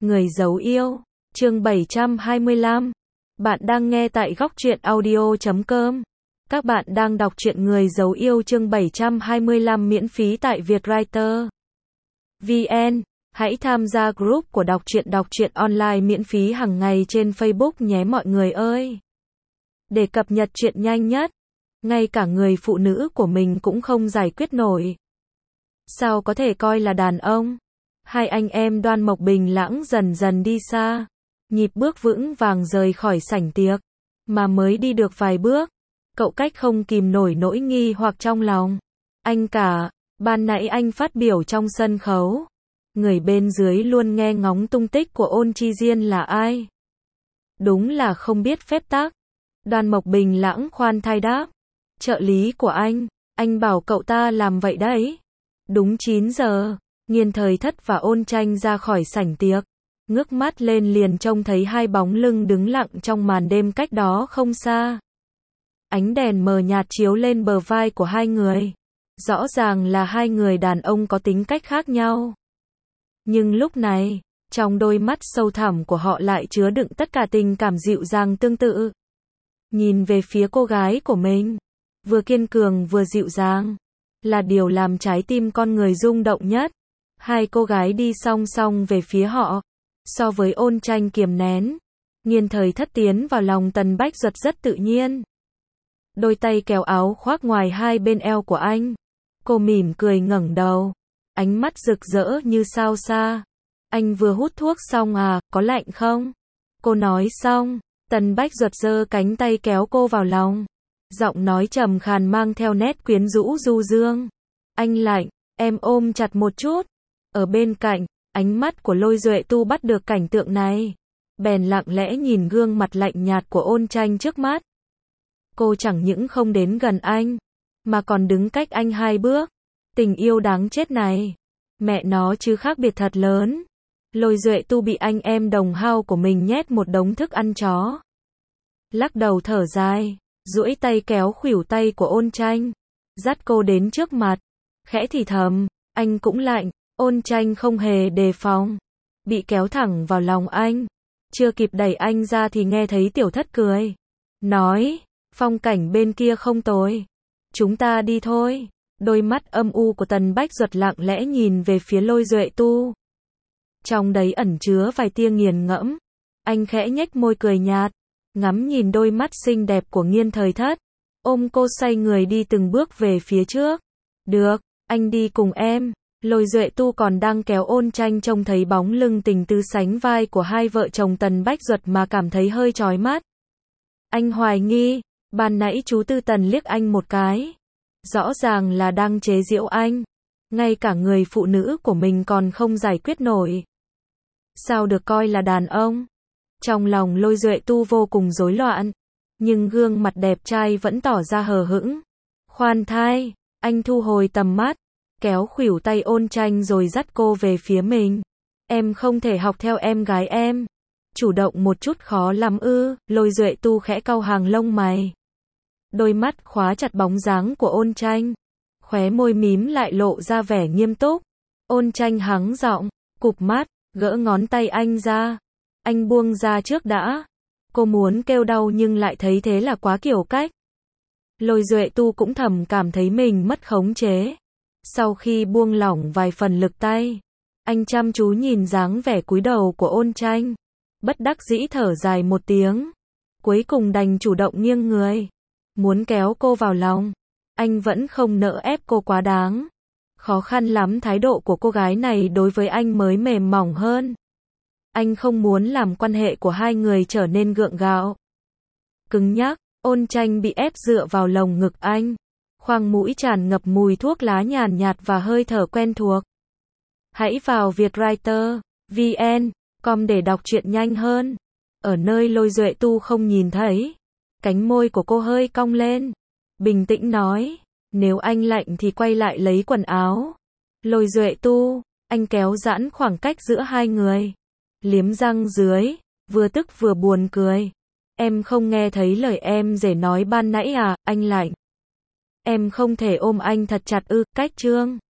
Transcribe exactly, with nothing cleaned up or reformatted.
Người giấu yêu, chương bảy trăm hai mươi lăm. Bạn đang nghe tại góc truyện audio chấm com. Các bạn đang đọc truyện Người giấu yêu chương bảy trăm hai mươi lăm miễn phí tại Vietwriter vê en. Hãy tham gia group của đọc truyện đọc truyện online miễn phí hàng ngày trên Facebook nhé mọi người ơi. Để cập nhật truyện nhanh nhất, ngay cả người phụ nữ của mình cũng không giải quyết nổi. Sao có thể coi là đàn ông? Hai anh em Đoan Mộc Bình Lãng dần dần đi xa, nhịp bước vững vàng rời khỏi sảnh tiệc, mà mới đi được vài bước, cậu cách không kìm nổi nỗi nghi hoặc trong lòng. Anh cả, ban nãy anh phát biểu trong sân khấu, người bên dưới luôn nghe ngóng tung tích của Ôn Chi Diên là ai? Đúng là không biết phép tắc. Đoan Mộc Bình Lãng khoan thai đáp, trợ lý của anh, anh bảo cậu ta làm vậy đấy. Đúng chín giờ, Nghiên Thời Thất và Ôn Tranh ra khỏi sảnh tiệc, ngước mắt lên liền trông thấy hai bóng lưng đứng lặng trong màn đêm cách đó không xa. Ánh đèn mờ nhạt chiếu lên bờ vai của hai người. Rõ ràng là hai người đàn ông có tính cách khác nhau. Nhưng lúc này, trong đôi mắt sâu thẳm của họ lại chứa đựng tất cả tình cảm dịu dàng tương tự. Nhìn về phía cô gái của mình, vừa kiên cường vừa dịu dàng, là điều làm trái tim con người rung động nhất. Hai cô gái đi song song về phía họ. So với Ôn Tranh kiềm nén, Nghiên Thời Thất tiến vào lòng Tần Bách Duật rất tự nhiên. Đôi tay kéo áo khoác ngoài hai bên eo của anh. Cô mỉm cười ngẩng đầu, ánh mắt rực rỡ như sao xa. Anh vừa hút thuốc xong à, có lạnh không? Cô nói xong, Tần Bách Duật giơ cánh tay kéo cô vào lòng. Giọng nói trầm khàn mang theo nét quyến rũ du dương. Anh lạnh, em ôm chặt một chút. Ở bên cạnh, ánh mắt của Lôi Duệ Tu bắt được cảnh tượng này, bèn lặng lẽ nhìn gương mặt lạnh nhạt của Ôn Tranh trước mắt. Cô chẳng những không đến gần anh, mà còn đứng cách anh hai bước. Tình yêu đáng chết này, mẹ nó chứ khác biệt thật lớn. Lôi Duệ Tu bị anh em đồng hao của mình nhét một đống thức ăn chó. Lắc đầu thở dài, duỗi tay kéo khuỷu tay của Ôn Tranh, dắt cô đến trước mặt, khẽ thì thầm, anh cũng lạnh. Ôn Tranh không hề đề phòng, bị kéo thẳng vào lòng anh. Chưa kịp đẩy anh ra thì nghe thấy Tiểu Thất cười, nói, phong cảnh bên kia không tồi, chúng ta đi thôi. Đôi mắt âm u của Tần Bách Duật lặng lẽ nhìn về phía Lôi Duệ Tu, trong đấy ẩn chứa vài tia nghiền ngẫm. Anh khẽ nhếch môi cười nhạt, ngắm nhìn đôi mắt xinh đẹp của Nghiên Thời Thất, ôm cô xoay người đi từng bước về phía trước. Được, anh đi cùng em. Lôi Duệ Tu còn đang kéo Ôn Tranh trông thấy bóng lưng tình tứ sánh vai của hai vợ chồng Tần Bách Duật mà cảm thấy hơi chói mắt. Anh hoài nghi, ban nãy chú Tư Tần liếc anh một cái, rõ ràng là đang chế giễu anh. Ngay cả người phụ nữ của mình còn không giải quyết nổi, sao được coi là đàn ông? Trong lòng Lôi Duệ Tu vô cùng rối loạn, nhưng gương mặt đẹp trai vẫn tỏ ra hờ hững. Khoan thai, anh thu hồi tầm mắt, kéo khuỷu tay Ôn Tranh rồi dắt cô về phía mình. Em không thể học theo em gái em, chủ động một chút khó lắm ư? Lôi Duệ Tu khẽ cau hàng lông mày, đôi mắt khóa chặt bóng dáng của Ôn Tranh, khóe môi mím lại lộ ra vẻ nghiêm túc. Ôn Tranh hắng giọng, cụp mắt, gỡ ngón tay anh ra. Anh buông ra trước đã. Cô muốn kêu đau nhưng lại thấy thế là quá kiểu cách. Lôi Duệ Tu cũng thầm cảm thấy mình mất khống chế. Sau khi buông lỏng vài phần lực tay, anh chăm chú nhìn dáng vẻ cúi đầu của Ôn Tranh, bất đắc dĩ thở dài một tiếng, cuối cùng đành chủ động nghiêng người, muốn kéo cô vào lòng. Anh vẫn không nỡ ép cô quá đáng. Khó khăn lắm thái độ của cô gái này đối với anh mới mềm mỏng hơn. Anh không muốn làm quan hệ của hai người trở nên gượng gạo, cứng nhắc. Ôn Tranh bị ép dựa vào lồng ngực anh, khoang mũi tràn ngập mùi thuốc lá nhàn nhạt và hơi thở quen thuộc. Hãy vào Vietwriter vê en com để đọc truyện nhanh hơn. Ở nơi Lôi Duệ Tu không nhìn thấy, cánh môi của cô hơi cong lên, bình tĩnh nói, nếu anh lạnh thì quay lại lấy quần áo. Lôi Duệ Tu, anh kéo giãn khoảng cách giữa hai người, liếm răng dưới, vừa tức vừa buồn cười. Em không nghe thấy lời em rể nói ban nãy à, anh lạnh. Em không thể ôm anh thật chặt ư? Cách trương.